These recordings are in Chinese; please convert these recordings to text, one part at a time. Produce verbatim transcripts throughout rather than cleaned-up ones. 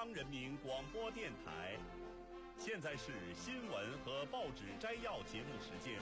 央人民广播电台。现在是新闻和报纸摘要节目时间。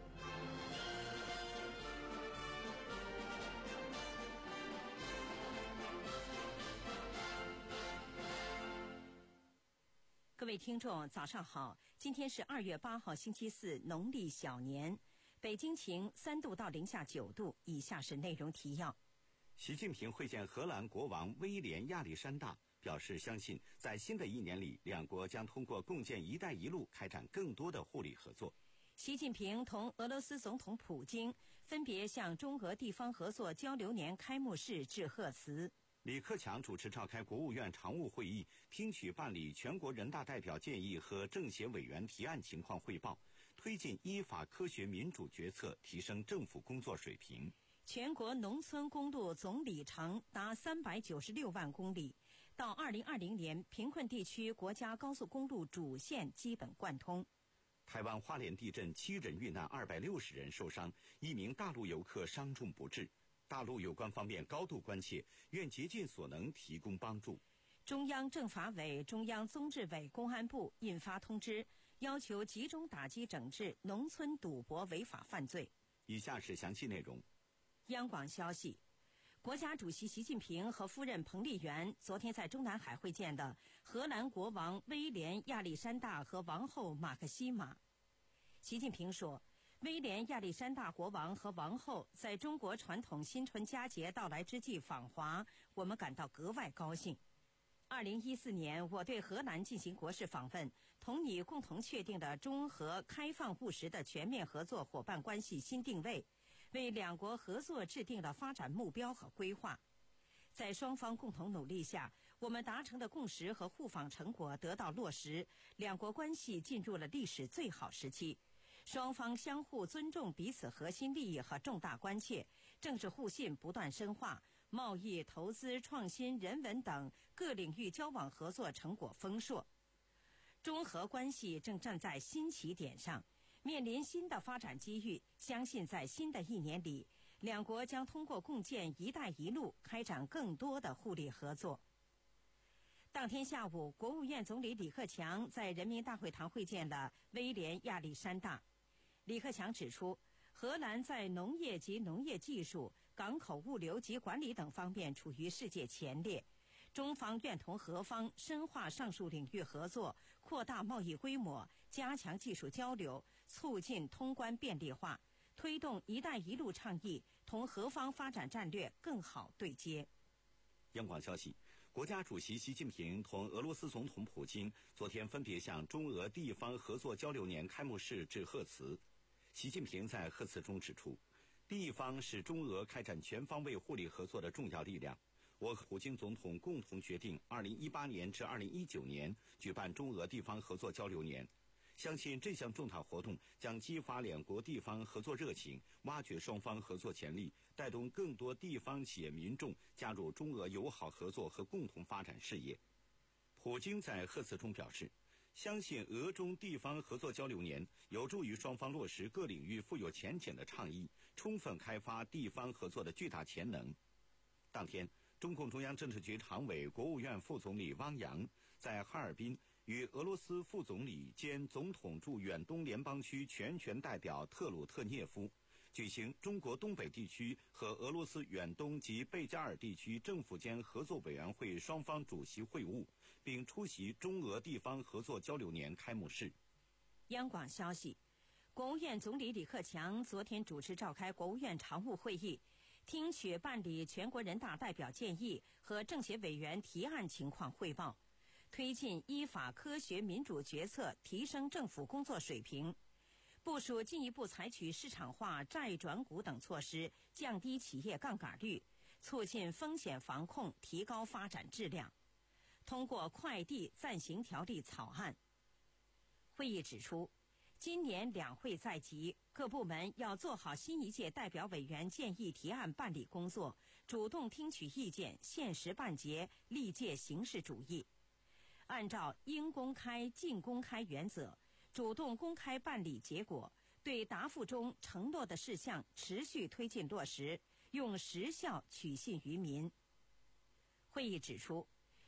各位听众早上好，今天是二月八号星期四，农历小年。北京晴，三度到零下九度。以下是内容提要。 习近平会见荷兰国王威廉亚历山大，表示相信在新的一年里，两国将通过共建“一带一路”开展更多的互利合作。 习近平同俄罗斯总统普京分别向中俄地方合作交流年开幕式致贺词。 李克强主持召开国务院常务会议，听取办理全国人大代表建议和政协委员提案情况汇报，推进依法科学民主决策，提升政府工作水平。 全国农村公路总里程达三百九十六万公里，到二零二零年，贫困地区国家高速公路主线基本贯通。 台湾花莲地震，七人遇难，二百六十人受伤，一名大陆游客伤重不治。大陆有关方面高度关切，愿竭尽所能提供帮助。 中央政法委、中央综治委、公安部印发通知，要求集中打击整治农村赌博违法犯罪。 以下是详细内容。 央广消息，国家主席习近平和夫人彭丽媛昨天在中南海会见的荷兰国王威廉亚历山大和王后马克西玛。习近平说，威廉亚历山大国王和王后在中国传统新春佳节到来之际访华，我们感到格外高兴。二零一四年，我对荷兰进行国事访问，同你共同确定的中荷开放务实的全面合作伙伴关系新定位，为两国合作制定了发展目标和规划。在双方共同努力下，我们达成的共识和互访成果得到落实，两国关系进入了历史最好时期。双方相互尊重彼此核心利益和重大关切，政治互信不断深化，贸易、投资、创新、人文等各领域交往合作成果丰硕。中荷关系正站在新起点上，面临新的发展机遇，相信在新的一年里，两国将通过共建“一带一路”开展更多的互利合作。当天下午，国务院总理李克强在人民大会堂会见了威廉亚历山大。李克强指出，荷兰在农业及农业技术、港口物流及管理等方面处于世界前列。中方愿同荷方深化上述领域合作，扩大贸易规模，加强技术交流，促进通关便利化，推动“一带一路”倡议同荷方发展战略更好对接。 央广消息，国家主席习近平同俄罗斯总统普京昨天分别向中俄地方合作交流年开幕式致贺词。习近平在贺词中指出，地方是中俄开展全方位互利合作的重要力量。我和普京总统共同决定二零一八年至二零一九年举办中俄地方合作交流年，相信这项重大活动将激发两国地方合作热情，挖掘双方合作潜力，带动更多地方企业民众加入中俄友好合作和共同发展事业。普京在贺词中表示，相信俄中地方合作交流年有助于双方落实各领域富有前景的倡议，充分开发地方合作的巨大潜能。当天，中共中央政治局常委、国务院副总理汪洋在哈尔滨与俄罗斯副总理兼总统驻远东联邦区全权代表特鲁特涅夫举行中国东北地区和俄罗斯远东及贝加尔地区政府间合作委员会双方主席会晤，并出席中俄地方合作交流年开幕式。 央广消息，国务院总理李克强昨天主持召开国务院常务会议，听取办理全国人大代表建议和政协委员提案情况汇报，推进依法科学民主决策，提升政府工作水平，部署进一步采取市场化、债转股等措施，降低企业杠杆率，促进风险防控，提高发展质量。通过快递暂行条例草案。会议指出，今年两会在即，各部门要做好新一届代表委员建议提案办理工作，主动听取意见，限时办结，力戒形式主义。按照应公开尽公开原则，主动公开办理结果，对答复中承诺的事项持续推进落实，用实效取信于民。会议指出，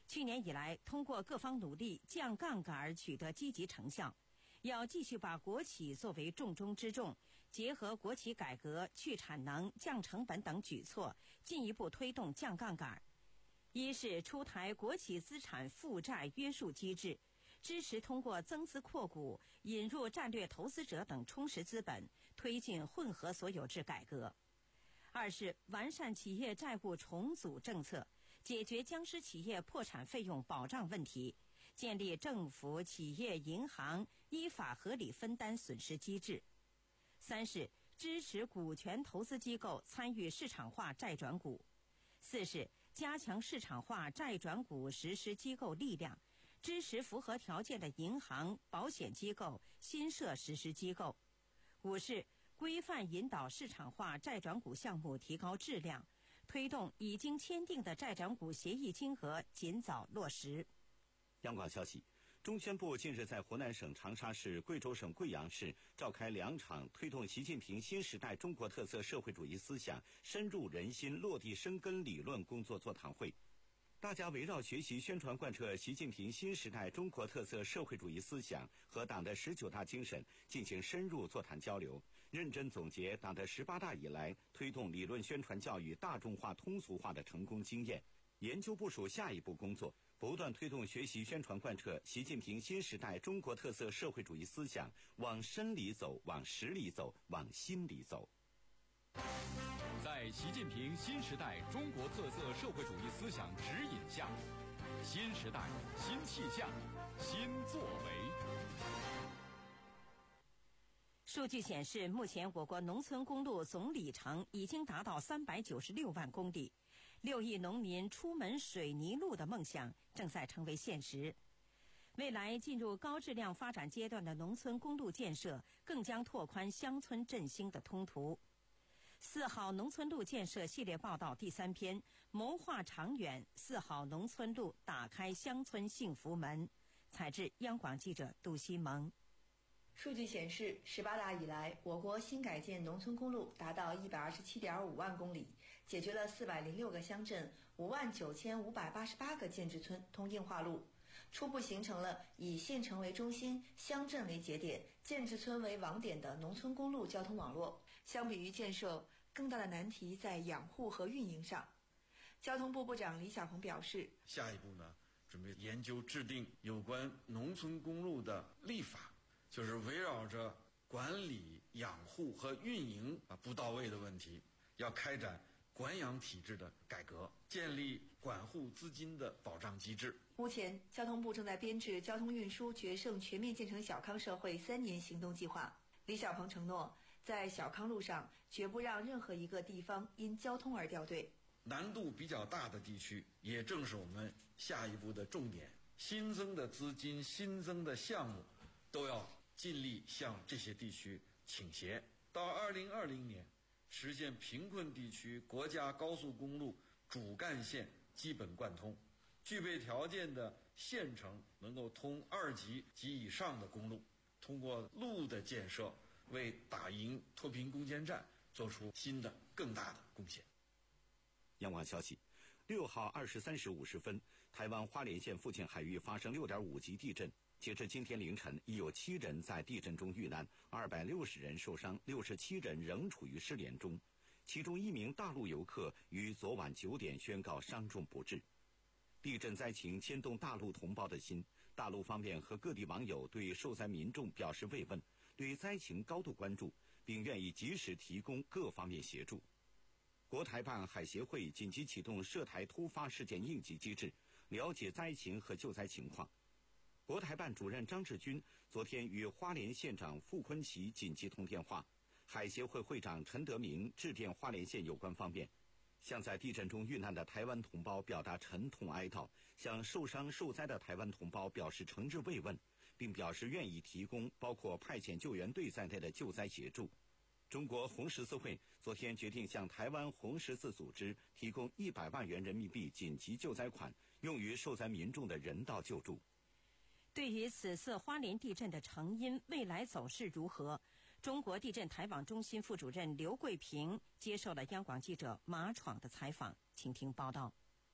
去年以来，通过各方努力降杠杆取得积极成效，要继续把国企作为重中之重，结合国企改革、去产能、降成本等举措，进一步推动降杠杆。一是出台国企资产负债约束机制，支持通过增资扩股、引入战略投资者等充实资本，推进混合所有制改革。二是完善企业债务重组政策，解决僵尸企业破产费用保障问题，建立政府、企业、银行依法合理分担损失机制。三是支持股权投资机构参与市场化债转股。四是加强市场化债转股实施机构力量，支持符合条件的银行、保险机构新设实施机构。五是规范引导市场化债转股项目提高质量，推动已经签订的债转股协议金额尽早落实。 央广消息，中宣部近日在湖南省长沙市、贵州省贵阳市召开两场推动习近平新时代中国特色社会主义思想深入人心、落地生根理论工作座谈会。大家围绕学习宣传贯彻习近平新时代中国特色社会主义思想和党的十九大精神进行深入座谈交流，认真总结党的十八大以来推动理论宣传教育大众化通俗化的成功经验，研究部署下一步工作，不断推动学习宣传贯彻习近平新时代中国特色社会主义思想往深里走、往实里走、往心里走。 在习近平新时代中国特色社会主义思想指引下，新时代新气象新作为。 数据显示，目前我国农村公路总里程已经达到三百九十六万公里，六亿农民出门水泥路的梦想正在成为现实。未来进入高质量发展阶段的农村公路建设，更将拓宽乡村振兴的通途。四好农村路建设系列报道第三篇，谋划长远，四好农村路打开乡村幸福门。采自央广记者杜西蒙。 数据显示，十八大以来，我国新改建农村公路达到一百二十七点五万公里，解决了四百零六个乡镇、五万九千五百八十八个建制村通硬化路，初步形成了以县城为中心、乡镇为节点、建制村为网点的农村公路交通网络。相比于建设，更大的难题在养护和运营上。交通部部长李小鹏表示， 下一步呢，准备研究制定有关农村公路的立法，就是围绕着管理、养护和运营啊不到位的问题，要开展管养体制的改革，建立管护资金的保障机制。 目前，交通部正在编制交通运输决胜全面建成小康社会三年行动计划。李小鹏承诺，在小康路上绝不让任何一个地方因交通而掉队。 难度比较大的地区，也正是我们下一步的重点。新增的资金、新增的项目，都要尽力向这些地区倾斜。到二零二零年，实现贫困地区国家高速公路主干线基本贯通，具备条件的县城能够通二级及以上的公路，通过路的建设，为打赢脱贫攻坚战做出新的更大的贡献。 央广消息，六号二十三时五十分，台湾花莲县附近海域发生六点五级地震。截至今天凌晨，已有七人在地震中遇难，二百六十人受伤，六十七人仍处于失联中。其中一名大陆游客于昨晚九点宣告伤重不治。地震灾情牵动大陆同胞的心，大陆方面和各地网友对受灾民众表示慰问，对灾情高度关注，并愿意及时提供各方面协助。国台办海协会紧急启动涉台突发事件应急机制，了解灾情和救灾情况。国台办主任张志军昨天与花莲县长傅昆萁紧急通电话，海协会会长陈德明致电花莲县有关方面，向在地震中遇难的台湾同胞表达沉痛哀悼，向受伤受灾的台湾同胞表示诚挚慰问，并表示愿意提供包括派遣救援队在内的救灾协助。中国红十字会昨天决定向台湾红十字组织提供一百万元人民币紧急救灾款，用于受灾民众的人道救助。 对于此次花莲地震的成因、未来走势如何，中国地震台网中心副主任刘桂平接受了央广记者马闯的采访，请听报道。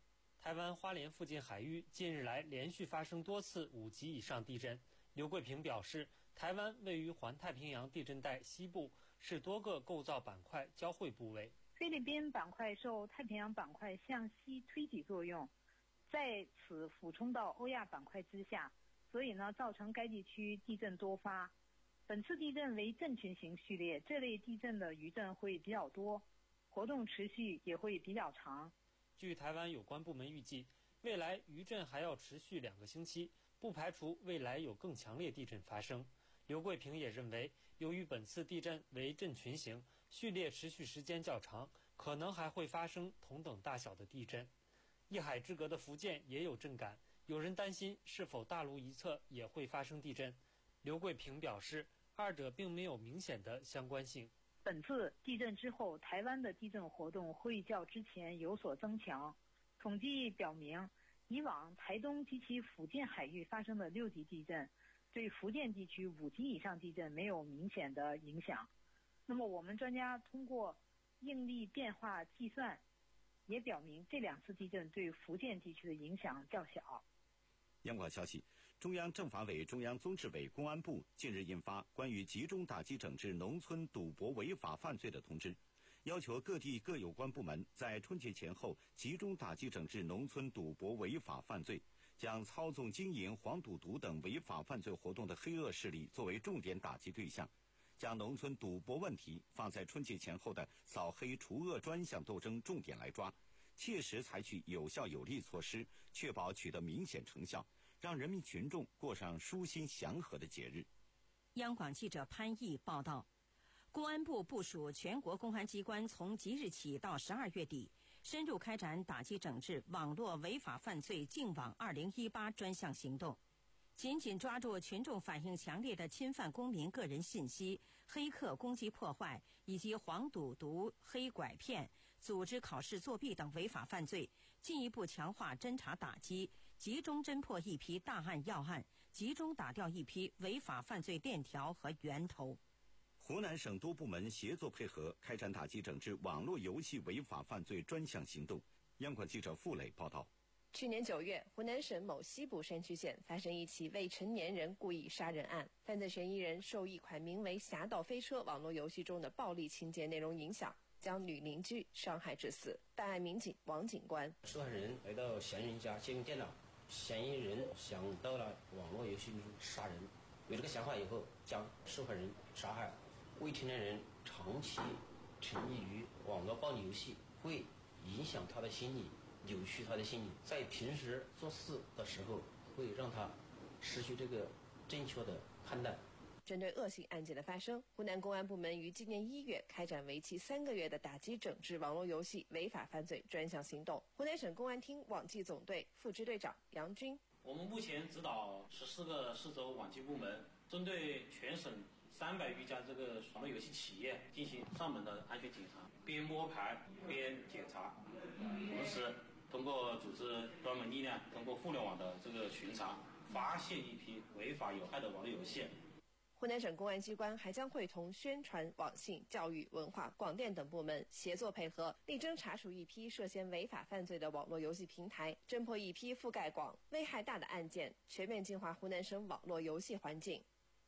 台湾花莲附近海域近日来连续发生多次五级以上地震。刘桂平表示，台湾位于环太平洋地震带西部，是多个构造板块交汇部位。 菲律宾板块受太平洋板块向西推挤作用，在此俯冲到欧亚板块之下，所以呢，造成该地区地震多发。本次地震为震群型序列，这类地震的余震会比较多，活动持续也会比较长。 据台湾有关部门预计，未来余震还要持续两个星期，不排除未来有更强烈地震发生。刘桂平也认为，由于本次地震为震群型，序列持续时间较长，可能还会发生同等大小的地震。一海之隔的福建也有震感，有人担心是否大陆一侧也会发生地震。刘桂平表示，二者并没有明显的相关性。 本次地震之后，台湾的地震活动会较之前有所增强。统计表明，以往台东及其附近海域发生的六级地震，对福建地区五级以上地震没有明显的影响。那么我们专家通过应力变化计算，也表明这两次地震对福建地区的影响较小。 央广消息，中央政法委、中央综治委、公安部近日印发关于集中打击整治农村赌博违法犯罪的通知，要求各地各有关部门在春节前后集中打击整治农村赌博违法犯罪，将操纵经营黄赌毒等违法犯罪活动的黑恶势力作为重点打击对象，将农村赌博问题放在春节前后的扫黑除恶专项斗争重点来抓，切实采取有效有力措施，确保取得明显成效，让人民群众过上舒心祥和的节日。 央广记者潘毅报道，公安部部署全国公安机关从即日起到十二月底，深入开展打击整治网络违法犯罪净网二零一八专项行动，紧紧抓住群众反应强烈的侵犯公民个人信息、黑客攻击破坏以及黄赌毒、黑拐骗、组织考试作弊等违法犯罪，进一步强化侦查打击，集中侦破一批大案要案，集中打掉一批违法犯罪链条和源头。 湖南省多部门协作配合，开展打击整治网络游戏违法犯罪专项行动。央广记者付磊报道。 去年九月，湖南省某西部山区县发生一起未成年人故意杀人案，犯罪嫌疑人受一款名为《侠盗飞车》网络游戏中的暴力情节内容影响，将女邻居伤害致死。办案民警王警官： 受害人来到嫌疑人家借用电脑，嫌疑人想到了网络游戏中杀人，有这个想法以后，将受害人杀害。未成年人长期沉溺于网络暴力游戏，会影响他的心理，扭曲他的心理，在平时做事的时候会让他失去这个正确的判断。 针对恶性案件的发生，湖南公安部门于今年一月开展为期三个月的打击整治网络游戏违法犯罪专项行动。湖南省公安厅网纪总队副支队长杨军： 我们目前指导十四个市州网纪部门，针对全省三百余家这个网络游戏企业进行上门的安全检查，边摸排边检查，同时通过组织专门力量，通过互联网的这个巡查，发现一批违法有害的网络游戏。 湖南省公安机关还将会同宣传、网信、教育、文化、广电等部门协作配合，力争查处一批涉嫌违法犯罪的网络游戏平台，侦破一批覆盖广、危害大的案件，全面净化湖南省网络游戏环境。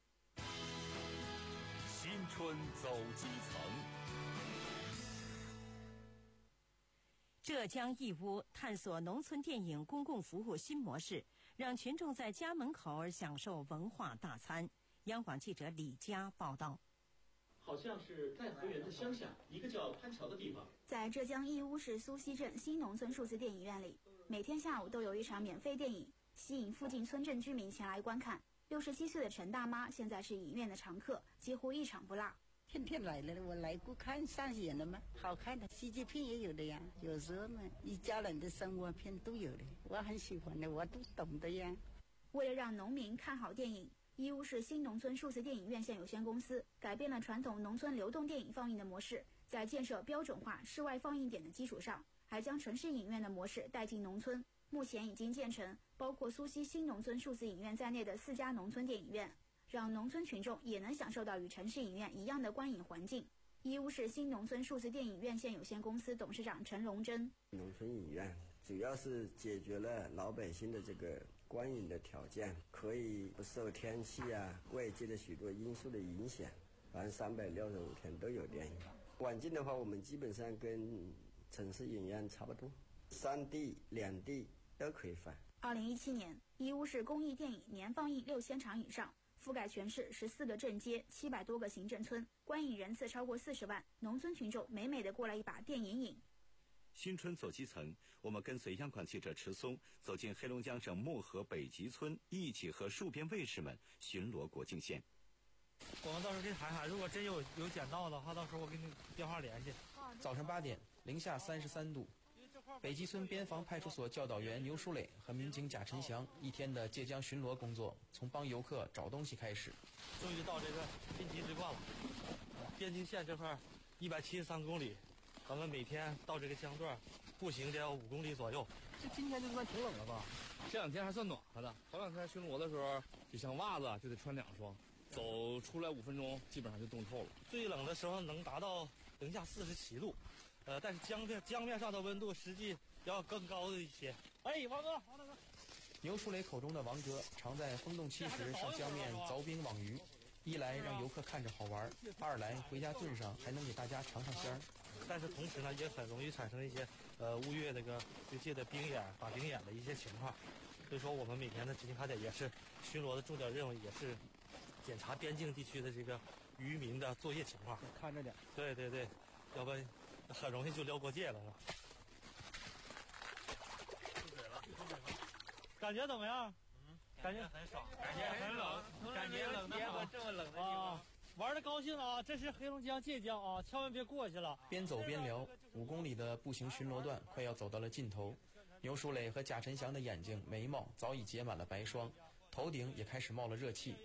新春走基层。 浙江义乌探索农村电影公共服务新模式，让群众在家门口享受文化大餐。央广记者李佳报道。 好像是在河源的乡下一个叫潘桥的地方， 在浙江义乌市苏溪镇新农村数字电影院里，每天下午都有一场免费电影，吸引附近村镇居民前来观看。六十七岁的陈大妈现在是影院的常客，几乎一场不落。 天天来了，我来过看上演了吗？好看的喜剧片也有的呀，有时候呢一家人的生活片都有的，我很喜欢的，我都懂的呀。 为了让农民看好电影，义乌市新农村数字电影院线有限公司改变了传统农村流动电影放映的模式，在建设标准化室外放映点的基础上，还将城市影院的模式带进农村。目前已经建成包括苏溪新农村数字影院在内的四家农村电影院，让农村群众也能享受到与城市影院一样的观影环境。义乌市新农村数字电影院线有限公司董事长陈荣珍： 农村影院主要是解决了老百姓的这个观影的条件，可以不受天气啊、外界的许多因素的影响，反正三百六十五天都有电影。晚近的话，我们基本上跟城市影院差不多，三 D、两 D 都可以放。 二零一七年，义乌市公益电影年放映六千场以上，覆盖全市十四个镇街、七百多个行政村，观影人次超过四十万，农村群众美美的过来一把电影瘾。 新春走基层，我们跟随央广记者池松走进黑龙江省漠河北集村，一起和戍边卫士们巡逻国境线。 我们到时候给你喊喊，如果真有有捡到的话，到时候我给你电话联系。 早晨八点，零下三十三度，北集村边防派出所教导员牛书磊和民警贾晨祥一天的借江巡逻工作，从帮游客找东西开始。 终于到这个滨吉直挂了，边境线这块一百七十三公里，咱们每天到这个江段步行得要五公里左右。 这今天就算挺冷了吧？ 这两天还算暖和的，头两天巡逻的时候，就像袜子就得穿两双。走出来五分钟，基本上就冻透了。 最冷的时候能达到零下四十七度，呃，但是江面江面上的温度实际要更高的一些。哎，王哥，王大哥。 牛书磊口中的王哥，常在风冻期时上江面凿冰网鱼，一来让游客看着好玩，二来回家炖上还能给大家尝尝鲜儿。 但是同时呢，也很容易产生一些呃误越这个对界的冰眼、打冰眼的一些情况。所以说，我们每天的执勤卡点也是巡逻的重点任务，也是检查边境地区的这个渔民的作业情况， 看着点。 对对对，要不然很容易就撩过界了，是吧？出水了，出水了。感觉怎么样？嗯，感觉很爽，感觉很冷，感觉冷的好，这么冷的地方。玩的高兴啊！这是黑龙江界江啊，千万别过去了。 边走边聊，五公里的步行巡逻段快要走到了尽头。牛书磊和贾晨祥的眼睛、眉毛早已结满了白霜，头顶也开始冒了热气。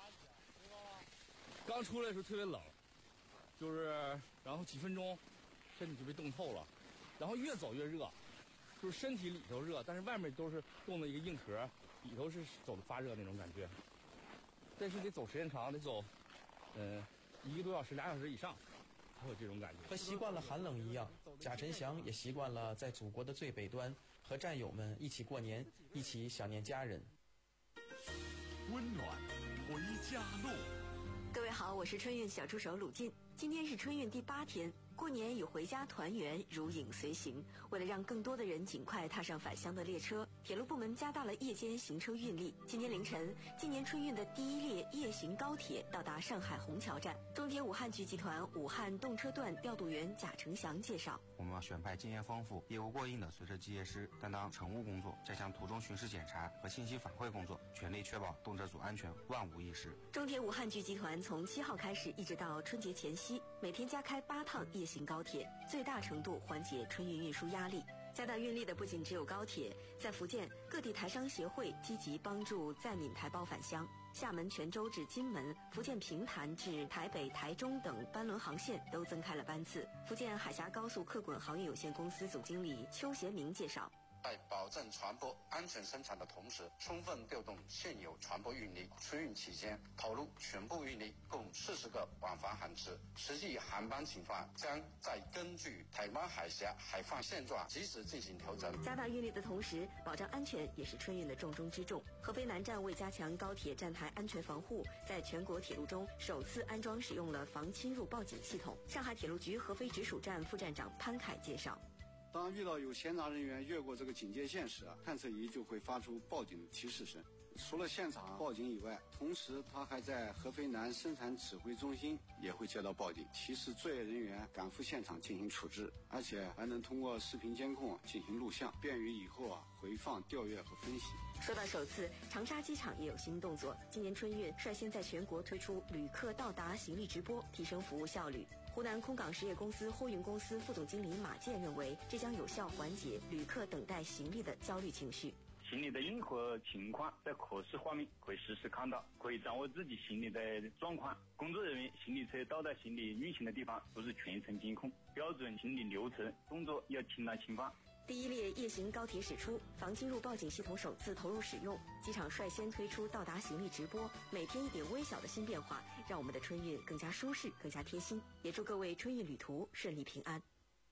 刚出来的时候特别冷，就是然后几分钟，身体就被冻透了，然后越走越热，就是身体里头热，但是外面都是冻的一个硬壳，里头是走的发热那种感觉。但是得走时间长，得走，呃，一个多小时、俩小时以上，才有这种感觉。 和习惯了寒冷一样，贾晨祥也习惯了在祖国的最北端和战友们一起过年，一起想念家人。 温暖回家路。 各位好，我是春运小助手鲁静。今天是春运第八天，过年与回家团圆如影随形。为了让更多的人尽快踏上返乡的列车，铁路部门加大了夜间行车运力。今天凌晨，今年春运的第一列夜行高铁到达上海虹桥站。中铁武汉局集团武汉动车段调度员贾成祥介绍， 我们要选派经验丰富、业务过硬的随车机械师担当乘务工作，加强途中巡视检查和信息反馈工作，全力确保动车组安全万无一失。 中铁武汉局集团从七号开始一直到春节前夕，每天加开八趟夜行高铁，最大程度缓解春运运输压力。加大运力的不仅只有高铁，在福建各地台商协会积极帮助载闽台胞返乡。厦门、泉州至金门、福建平潭至台北、台中等班轮航线都增开了班次。福建海峡高速客滚航运有限公司总经理邱贤明介绍， 在保证船舶安全生产的同时，充分调动现有船舶运力。春运期间投入全部运力，共四十个往返航次。实际航班情况将再根据台湾海峡海况现状及时进行调整。 加大运力的同时，保障安全也是春运的重中之重。合肥南站为加强高铁站台安全防护，在全国铁路中首次安装使用了防侵入报警系统。上海铁路局合肥直属站副站长潘凯介绍， 当遇到有闲杂人员越过这个警戒线时啊，探测仪就会发出报警的提示声。除了现场报警以外，同时它还在合肥南生产指挥中心也会接到报警，提示作业人员赶赴现场进行处置，而且还能通过视频监控进行录像，便于以后啊回放、调阅和分析。 说到首次，长沙机场也有新动作。今年春运率先在全国推出旅客到达行李直播，提升服务效率。湖南空港实业公司货运公司副总经理马健认为，这将有效缓解旅客等待行李的焦虑情绪。 行李的任何情况在可视画面可以实时看到，可以掌握自己行李的状况。工作人员行李车到达行李运行的地方都是全程监控，标准行李流程动作要轻来轻放。 第一列夜行高铁驶出，防侵入报警系统首次投入使用，机场率先推出到达行李直播。每天一点微小的新变化，让我们的春运更加舒适、更加贴心。也祝各位春运旅途顺利平安。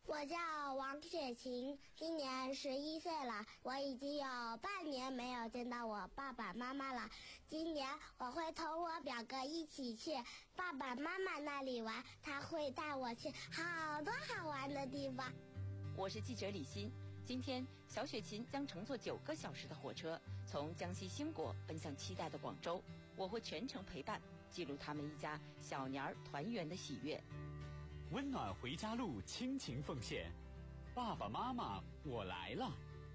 我叫王雪琴，今年十一岁了。我已经有半年没有见到我爸爸妈妈了。今年我会同我表哥一起去爸爸妈妈那里玩，他会带我去好多好玩的地方。 我是记者李欣。今天，小雪琴将乘坐九个小时的火车，从江西兴国奔向期待的广州。我会全程陪伴，记录他们一家小年儿团圆的喜悦。 温暖回家路，亲情奉献，爸爸妈妈，我来了。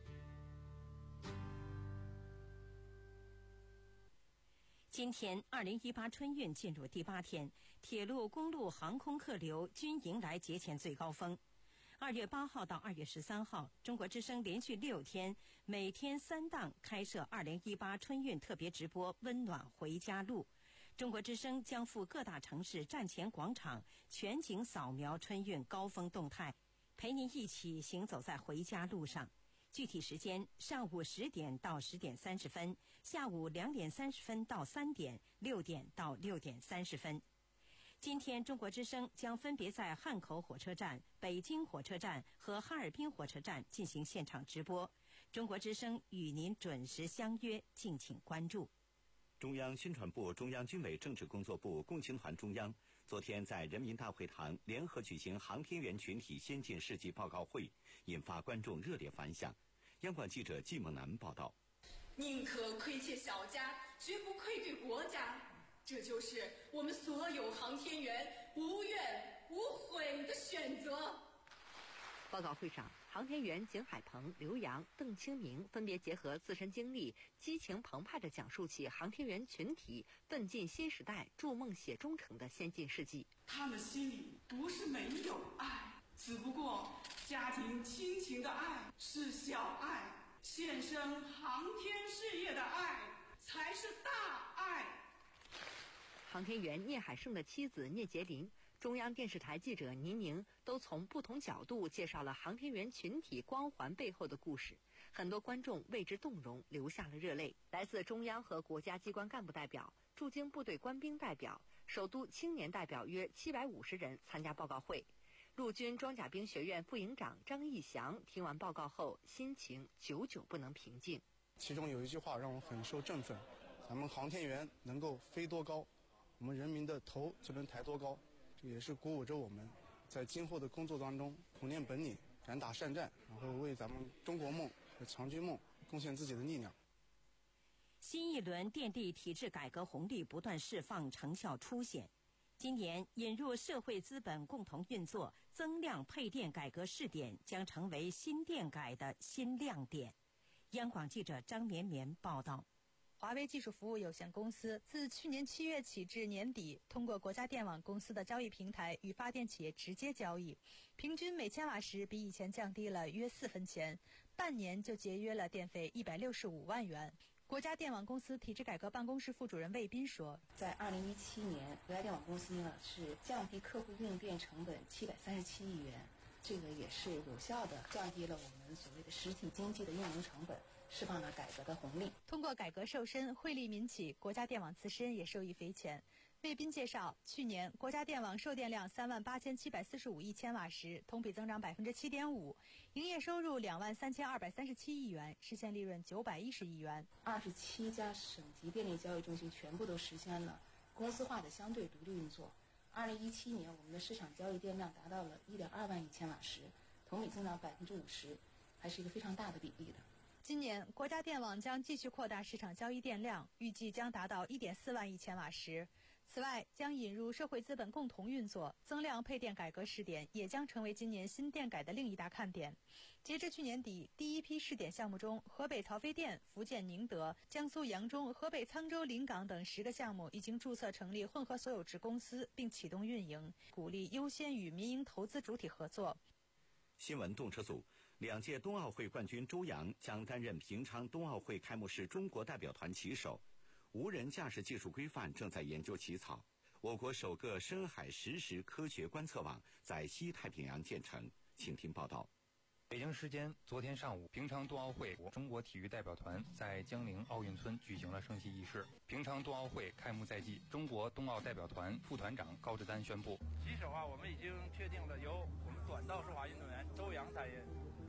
今天，二零一八春运进入第八天，铁路、公路、航空客流均迎来节前最高峰。二月八号到二月十三号，中国之声连续六天，每天三档开设二零一八春运特别直播《温暖回家路》。中国之声将赴各大城市站前广场全景扫描春运高峰动态，陪您一起行走在回家路上。具体时间：上午十点到十点三十分，下午两点三十分到三点，六点到六点三十分。今天，中国之声将分别在汉口火车站、北京火车站和哈尔滨火车站进行现场直播。中国之声与您准时相约，敬请关注。 中央宣传部、中央军委政治工作部、共青团中央昨天在人民大会堂联合举行航天员群体先进事迹报告会，引发观众热烈反响。央广记者季梦楠报道： 宁可亏欠小家，绝不愧对国家，这就是我们所有航天员无怨无悔的选择。 报告会上，航天员景海鹏、刘洋、邓清明分别结合自身经历，激情澎湃地讲述起航天员群体奋进新时代、筑梦写忠诚的先进事迹。 他们心里不是没有爱，只不过家庭亲情的爱是小爱，献身航天事业的爱才是大爱。 航天员聂海胜的妻子聂洁玲、中央电视台记者倪宁都从不同角度介绍了航天员群体光环背后的故事，很多观众为之动容，流下了热泪。来自中央和国家机关干部代表、驻京部队官兵代表、首都青年代表约七百五十人参加报告会。陆军装甲兵学院副营长张义祥听完报告后，心情久久不能平静。 其中有一句话让我很受振奋：咱们航天员能够飞多高，我们人民的头就能抬多高。这也是鼓舞着我们在今后的工作当中苦练本领，敢打善战，然后为咱们中国梦和强军梦贡献自己的力量。 新一轮电力体制改革红利不断释放，成效凸显。今年引入社会资本共同运作增量配电改革试点将成为新电改的新亮点。央广记者张绵绵报道。 华为技术服务有限公司自去年七月起至年底，通过国家电网公司的交易平台与发电企业直接交易，平均每千瓦时比以前降低了约四分钱，半年就节约了电费一百六十五万元。国家电网公司体制改革办公室副主任魏斌说， 在二零一七年，国家电网公司呢是降低客户用电成本七百三十七亿元，这个也是有效的降低了我们所谓的实体经济的运营成本，释放了改革的红利。 通过改革瘦身，惠利民企，国家电网自身也受益匪浅。魏斌介绍，去年国家电网售电量三万八千七百四十五亿千瓦时，同比增长百分之七点五，营业收入两万三千二百三十七亿元，实现利润九百一十亿元。 二十七家省级电力交易中心全部都实现了公司化的相对独立运作。二零一七年，我们的市场交易电量达到了一点二万亿千瓦时，同比增长百分之五十，还是一个非常大的比例的。 今年，国家电网将继续扩大市场交易电量，预计将达到一点四万亿千瓦时。此外，将引入社会资本共同运作增量配电改革试点，也将成为今年新电改的另一大看点。截至去年底，第一批试点项目中，河北曹妃甸、福建宁德、江苏扬中、河北沧州临港等十个项目已经注册成立混合所有制公司，并启动运营，鼓励优先与民营投资主体合作。 新闻动车组。两届冬奥会冠军周洋将担任平昌冬奥会开幕式中国代表团旗手。无人驾驶技术规范正在研究起草。我国首个深海实时科学观测网在西太平洋建成。请听报道。 北京时间昨天上午，平昌冬奥会中国体育代表团在江陵奥运村举行了升旗仪式。平昌冬奥会开幕在即，中国冬奥代表团副团长高志丹宣布： 旗手啊，我们已经确定了由我们短道速滑运动员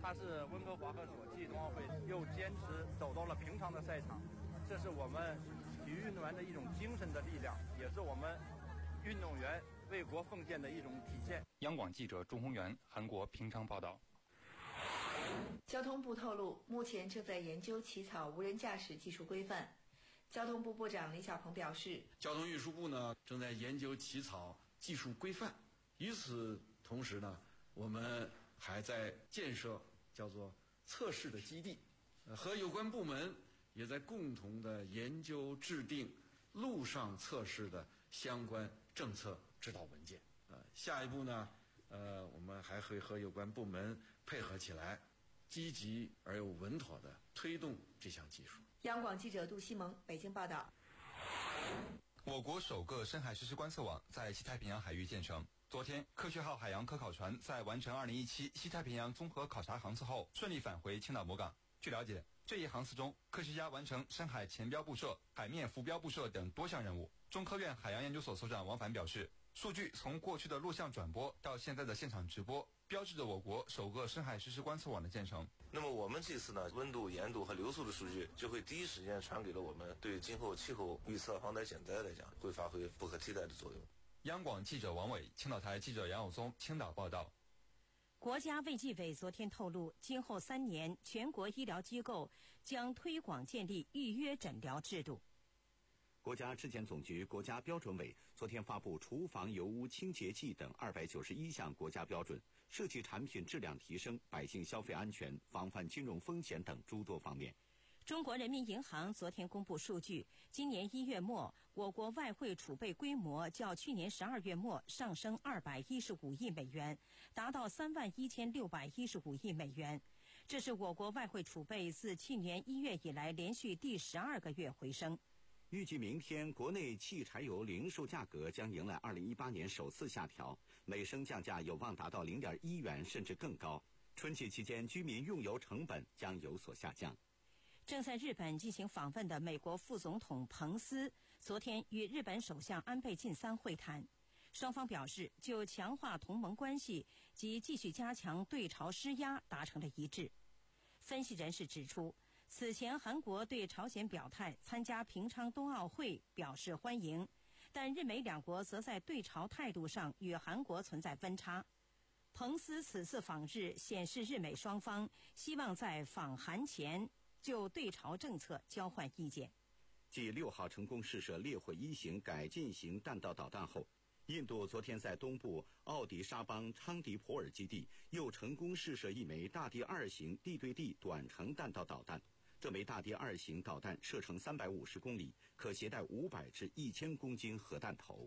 他是温哥华和索契冬奥会又坚持走到了平常的赛场，这是我们体育运动员的一种精神的力量，也是我们运动员为国奉献的一种体现。 央广记者钟宏元，韩国平昌报道。 交通部透露，目前正在研究起草无人驾驶技术规范。交通部部长李小鹏表示， 交通运输部呢正在研究起草技术规范。与此同时呢，我们还在建设叫做测试的基地，呃，和有关部门也在共同的研究制定路上测试的相关政策指导文件。呃，下一步呢，呃，我们还会和有关部门配合起来，积极而又稳妥地推动这项技术。 央广记者杜西蒙北京报道。 我国首个深海实时观测网在西太平洋海域建成。昨天，科学号海洋科考船在完成二零一七西太平洋综合考察航次后，顺利返回青岛母港。据了解，这一航次中，科学家完成深海前标布设、海面浮标布设等多项任务。中科院海洋研究所所长王凡表示，数据从过去的录像转播到现在的现场直播，标志着我国首个深海实时观测网的建成。 那么我们这次呢，温度、盐度和流速的数据就会第一时间传给了我们，对今后气候预测、防灾减灾来讲，会发挥不可替代的作用。 央广记者王伟，青岛台记者杨友松，青岛报道。 国家卫计委昨天透露，今后三年，全国医疗机构将推广建立预约诊疗制度。 国家质检总局、国家标准委昨天发布厨房油污清洁剂等二百九十一项国家标准，涉及产品质量提升、百姓消费安全、防范金融风险等诸多方面。 中国人民银行昨天公布数据，今年一月末，我国外汇储备规模较去年十二月末上升二百一十五亿美元，达到三万一千六百一十五亿美元。这是我国外汇储备自去年一月以来连续第十二个月回升。 预计明天国内汽柴油零售价格将迎来二零一八年首次下调，每升降价有望达到零点一元甚至更高。春节期间，居民用油成本将有所下降。 正在日本进行访问的美国副总统彭斯昨天与日本首相安倍晋三会谈，双方表示就强化同盟关系及继续加强对朝施压达成了一致。分析人士指出，此前韩国对朝鲜表态参加平昌冬奥会表示欢迎，但日美两国则在对朝态度上与韩国存在分差。彭斯此次访日显示日美双方希望在访韩前就对朝政策交换意见。 继六号成功试射猎户一型改进型弹道导弹后，印度昨天在东部奥迪沙邦昌迪普尔基地又成功试射一枚大地二型地对地短程弹道导弹。这枚大地二型导弹射程三百五十公里，可携带五百至一千公斤核弹头。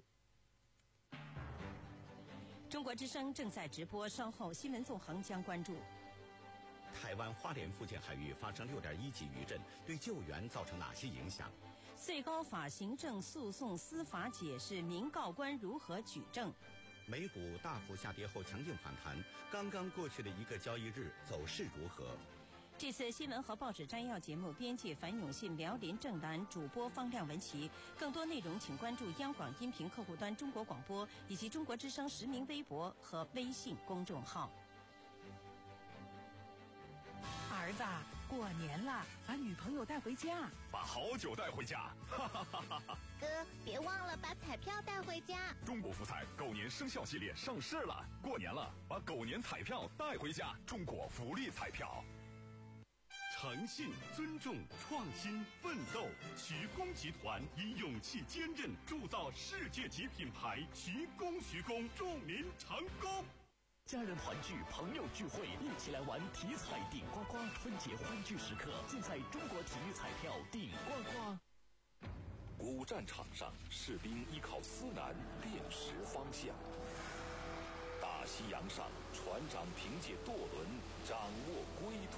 中国之声正在直播，稍后新闻纵横将关注。 台湾花莲附近海域发生六点一级余震，对救援造成哪些影响？ 最高法行政诉讼司法解释民告官如何举证？ 美股大幅下跌后强劲反弹，刚刚过去的一个交易日走势如何？ 这次新闻和报纸摘要节目，编辑樊永信、辽林正南，主播方亮文琪。更多内容请关注央广音频客户端中国广播以及中国之声实名微博和微信公众号。 儿子，过年了，把女朋友带回家， 把好酒带回家，哈哈哈哈哈！ 哥，别忘了把彩票带回家。 中国福彩狗年生肖系列上市了，过年了，把狗年彩票带回家。中国福利彩票。诚信、尊重、创新、奋斗，徐工集团以勇气坚韧铸造世界级品牌。徐工，徐工，祝您成功！ 家人团聚，朋友聚会，一起来玩体彩顶呱呱！春节欢聚时刻，尽在中国体育彩票顶呱呱。 古战场上，士兵依靠思南辨识方向；大西洋上，船长凭借舵轮掌握归途。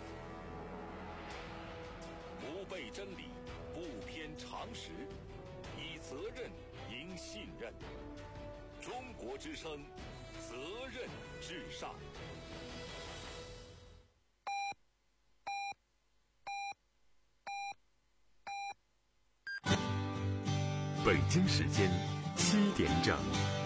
不背真理，不偏常识，以责任赢信任。中国之声，责任至上。 北京时间七点整。